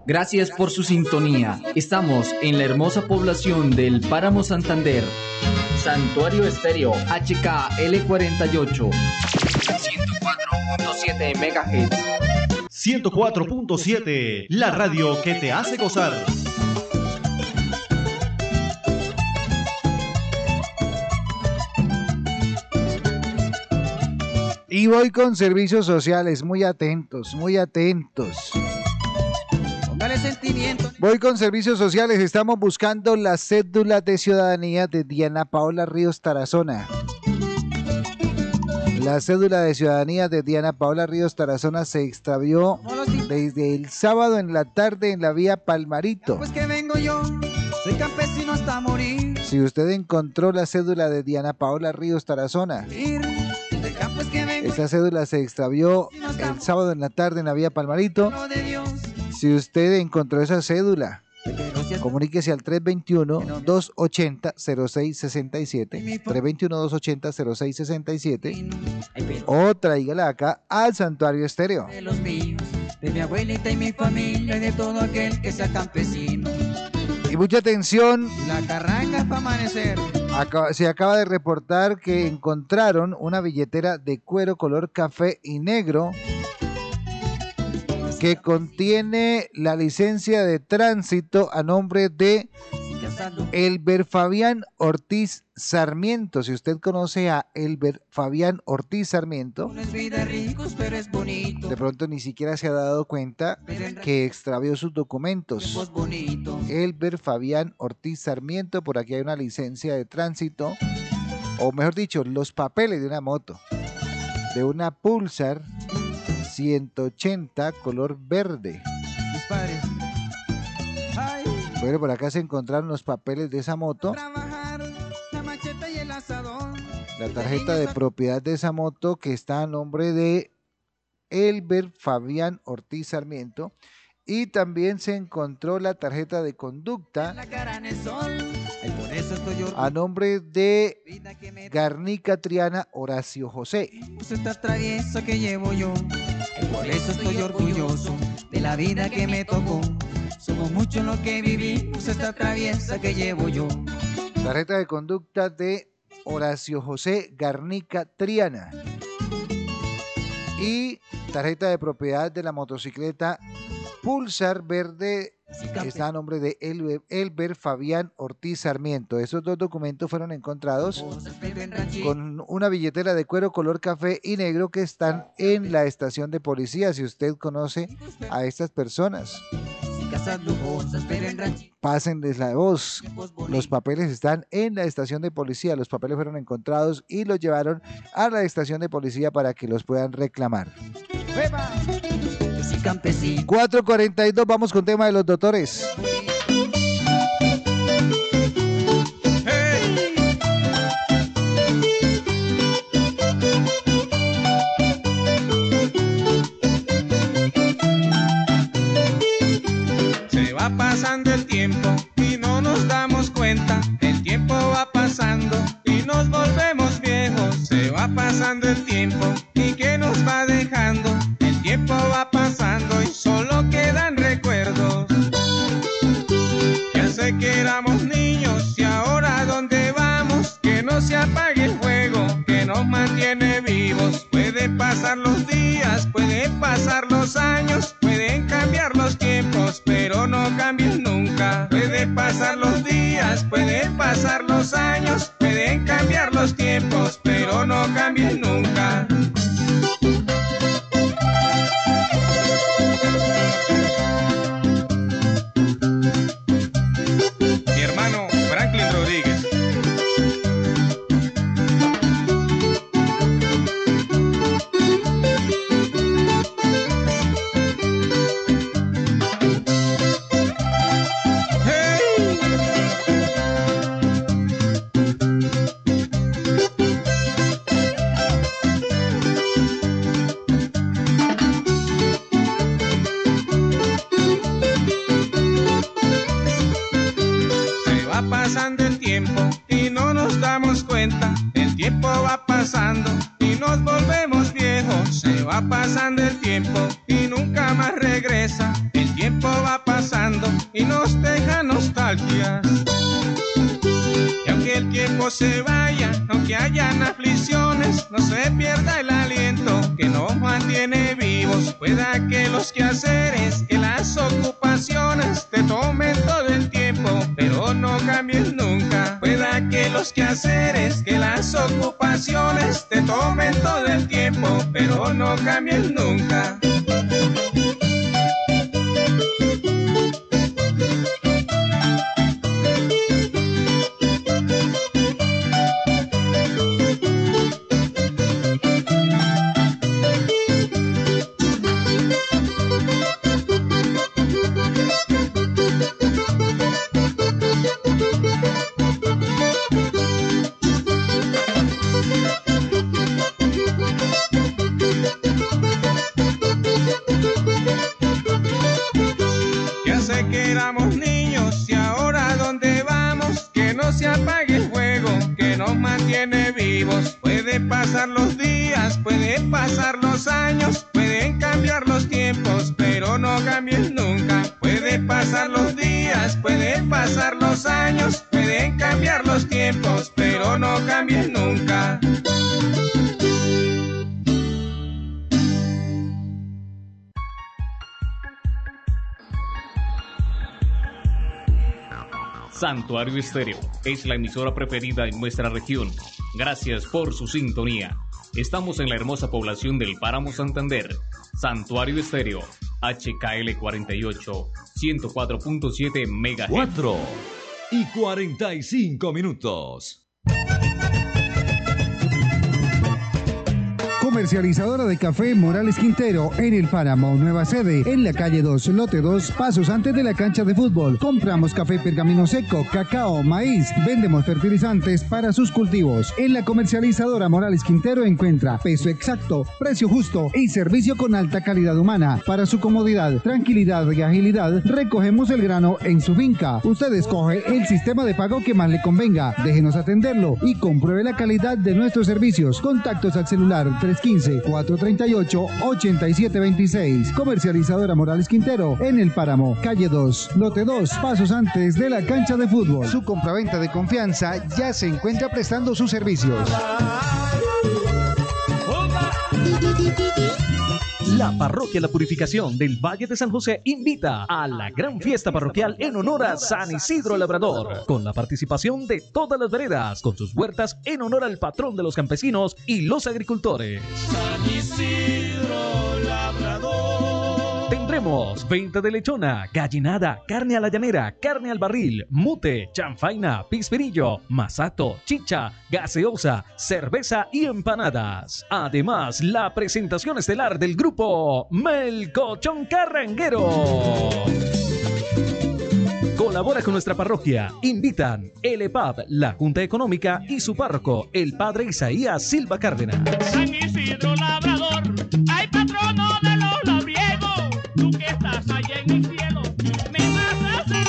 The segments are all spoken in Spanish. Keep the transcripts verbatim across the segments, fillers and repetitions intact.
Gracias por su sintonía. Estamos en la hermosa población del Páramo Santander. Santuario Estéreo H K L cuarenta y ocho. ciento cuatro punto siete megahertz. ciento cuatro punto siete, la radio que te hace gozar. Y voy con servicios sociales, muy atentos, muy atentos. Póngale sentimiento. Voy con servicios sociales, estamos buscando la cédula de ciudadanía de Diana Paola Ríos Tarazona. La cédula de ciudadanía de Diana Paola Ríos Tarazona se extravió desde el sábado en la tarde en la vía Palmarito. Pues que vengo yo, soy campesino hasta morir. Si usted encontró la cédula de Diana Paola Ríos Tarazona, esa cédula se extravió el sábado en la tarde en la vía Palmarito. Si usted encontró esa cédula, comuníquese al tres dos uno, dos ocho cero, cero seis seis siete, tres dos uno, dos ocho cero, cero seis seis siete, o tráigala acá al Santuario Estéreo. De los míos, de mi abuelita y mi familia y de todo aquel que sea campesino. Y mucha atención, la carranga para amanecer. Acaba, se acaba de reportar que encontraron una billetera de cuero color café y negro que contiene la licencia de tránsito a nombre de Elber Fabián Ortiz Sarmiento. Si usted conoce a Elber Fabián Ortiz Sarmiento, de pronto ni siquiera se ha dado cuenta que extravió sus documentos. Elber Fabián Ortiz Sarmiento, por aquí hay una licencia de tránsito, o mejor dicho, los papeles de una moto, de una Pulsar ciento ochenta color verde. Mis padres. Ay. Bueno, por acá se encontraron los papeles de esa moto. La macheta y el asadón. La tarjeta de propiedad de esa moto que está a nombre de Elber Fabián Ortiz Sarmiento. Y también se encontró la tarjeta de conducta a nombre de Garnica Triana Horacio José. Esta traviesa que llevo yo, por eso estoy orgulloso de la vida que me tocó. Somos muchos los que vivimos esta traviesa que llevo yo. Tarjeta de conducta de Horacio José Garnica Triana. Y tarjeta de propiedad de la motocicleta Pulsar verde, que está a nombre de Elber, Elber Fabián Ortiz Sarmiento. Esos dos documentos fueron encontrados con una billetera de cuero color café y negro que están en la estación de policía. Si usted conoce a estas personas, pásenles la voz. Los papeles están en la estación de policía. Los papeles fueron encontrados y los llevaron a la estación de policía para que los puedan reclamar. cuatro cuarenta y dos, vamos con tema de los doctores. Se va pasando el tiempo y no nos damos cuenta. El tiempo va pasando y nos volvemos viejos. Se va pasando el tiempo y ¿qué nos va dejando? El tiempo va pasando y solo quedan recuerdos. Ya sé que éramos niños y ahora ¿dónde vamos? Que no se apague el fuego que nos mantiene vivos. Pueden pasar los días, pueden pasar los años, pueden cambiar los tiempos, pero no cambian nunca. Pueden pasar los días, pueden pasar los años, pueden cambiar los tiempos, pero no cambian nunca. Mi hermano Franklin Rodríguez. Pasando el tiempo y no nos damos cuenta. El tiempo va pasando y nos volvemos viejos. Se va pasando el tiempo y nunca más regresa. El tiempo va pasando tiempo se vaya, aunque hayan aflicciones, no se pierda el aliento que nos mantiene vivos. Pueda que los quehaceres, que las ocupaciones te tomen todo el tiempo, pero no cambies nunca. Pueda que los quehaceres, que las ocupaciones te tomen todo el tiempo, pero no cambies nunca. Pasar los días, pueden pasar los años, pueden cambiar los tiempos, pero no cambies nunca. Pueden pasar los días, pueden pasar los años, pueden cambiar los tiempos, pero no cambies nunca. Santuario Estéreo es la emisora preferida en nuestra región. Gracias por su sintonía. Estamos en la hermosa población del Páramo Santander. Santuario Estéreo, H K L cuarenta y ocho, ciento cuatro punto siete megahertz. cuatro y cuarenta y cinco minutos. Comercializadora de café Morales Quintero en el Páramo, nueva sede en la calle dos, lote dos, pasos antes de la cancha de fútbol. Compramos café pergamino seco, cacao, maíz, vendemos fertilizantes para sus cultivos. En la comercializadora Morales Quintero encuentra peso exacto, precio justo y servicio con alta calidad humana. Para su comodidad, tranquilidad y agilidad, recogemos el grano en su finca. Usted escoge el sistema de pago que más le convenga. Déjenos atenderlo y compruebe la calidad de nuestros servicios. Contactos al celular tres uno cinco, cuatro tres ocho, ocho siete dos seis. Comercializadora Morales Quintero en el Páramo, calle dos, lote dos, pasos antes de la cancha de fútbol. Su compraventa de confianza ya se encuentra prestando sus servicios. La Parroquia La Purificación del Valle de San José invita a la gran fiesta parroquial en honor a San Isidro Labrador, con la participación de todas las veredas, con sus huertas en honor al patrón de los campesinos y los agricultores. San Isidro Labrador. Tendremos venta de lechona, gallinada, carne a la llanera, carne al barril, mute, chanfaina, pispirillo, masato, chicha, gaseosa, cerveza y empanadas. Además, la presentación estelar del grupo Melcochón Carranguero. Colabora con nuestra parroquia. Invitan el E P A B, la Junta Económica y su párroco, el padre Isaías Silva Cárdenas. San Isidro Labrador, hay patrono de los labriegos. Tú que estás allá en el cielo, me vas a hacer.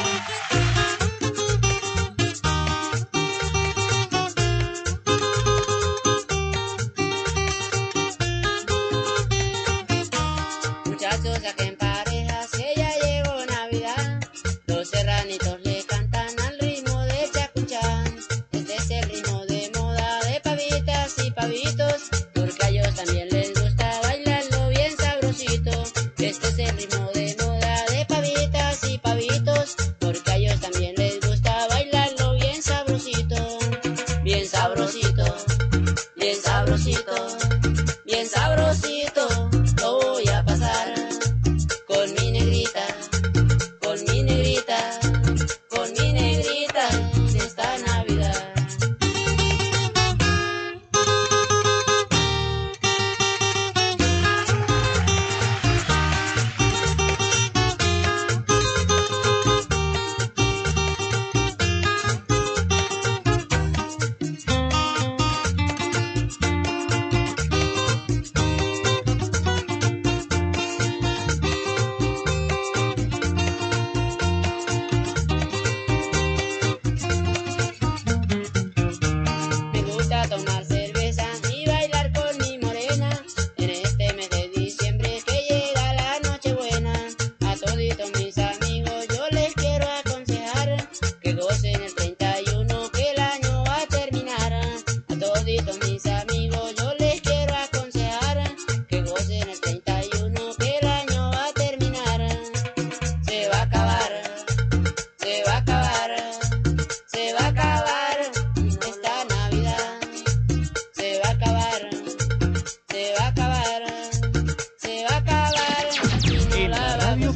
Muchachos, saquen parejas, que ya llegó Navidad. Los serranitos le cantan al ritmo de chacuchán. Este es el ritmo de moda de pavitas y pavitos, porque a ellos también les gusta bailarlo bien sabrosito. Este es el ritmo de moda de pavitas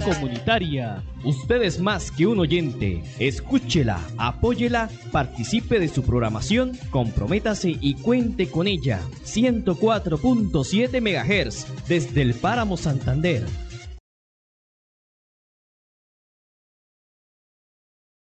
comunitaria. Usted es más que un oyente. Escúchela, apóyela, participe de su programación, comprométase y cuente con ella. ciento cuatro punto siete megahertz desde el Páramo Santander.